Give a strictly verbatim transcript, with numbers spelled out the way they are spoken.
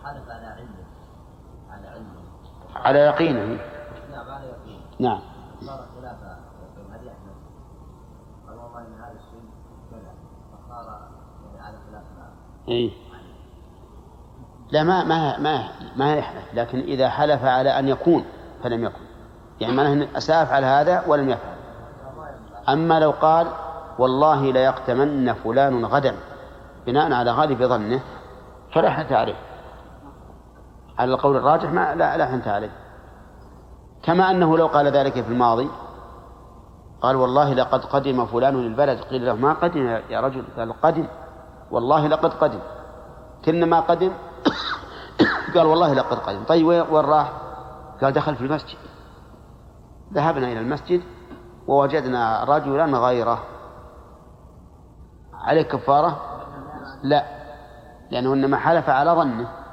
حلف على علمه على علمه على يقينه. نعم على يقينه. نعم. صار خلاف يقين هل يحدث؟ قال والله إن هذا الشيء كذا فصار يعني على خلاف ما. إيه. لا ما ما ما ما يحلف، لكن إذا حلف على أن يكون فلم يكن، يعني معناه أن أساف على هذا ولم يفعل. أما لو قال والله لا يقتمن فلان غدا بناء على غالب ظنه فلا حنث عليه، على القول الراجح ما لا لا حنث عليه. كما أنه لو قال ذلك في الماضي، قال والله لقد قدم فلان للبلد، قيل له ما قدم يا رجل؟ قال قدم، والله لقد قدم، كلما قدم قال والله لقد قدم. طيب وين راح؟ قال دخل في المسجد، ذهبنا إلى المسجد ووجدنا رجلا غيره، عليه كفارة؟ لا، لأنه إنما حلف على ظنه.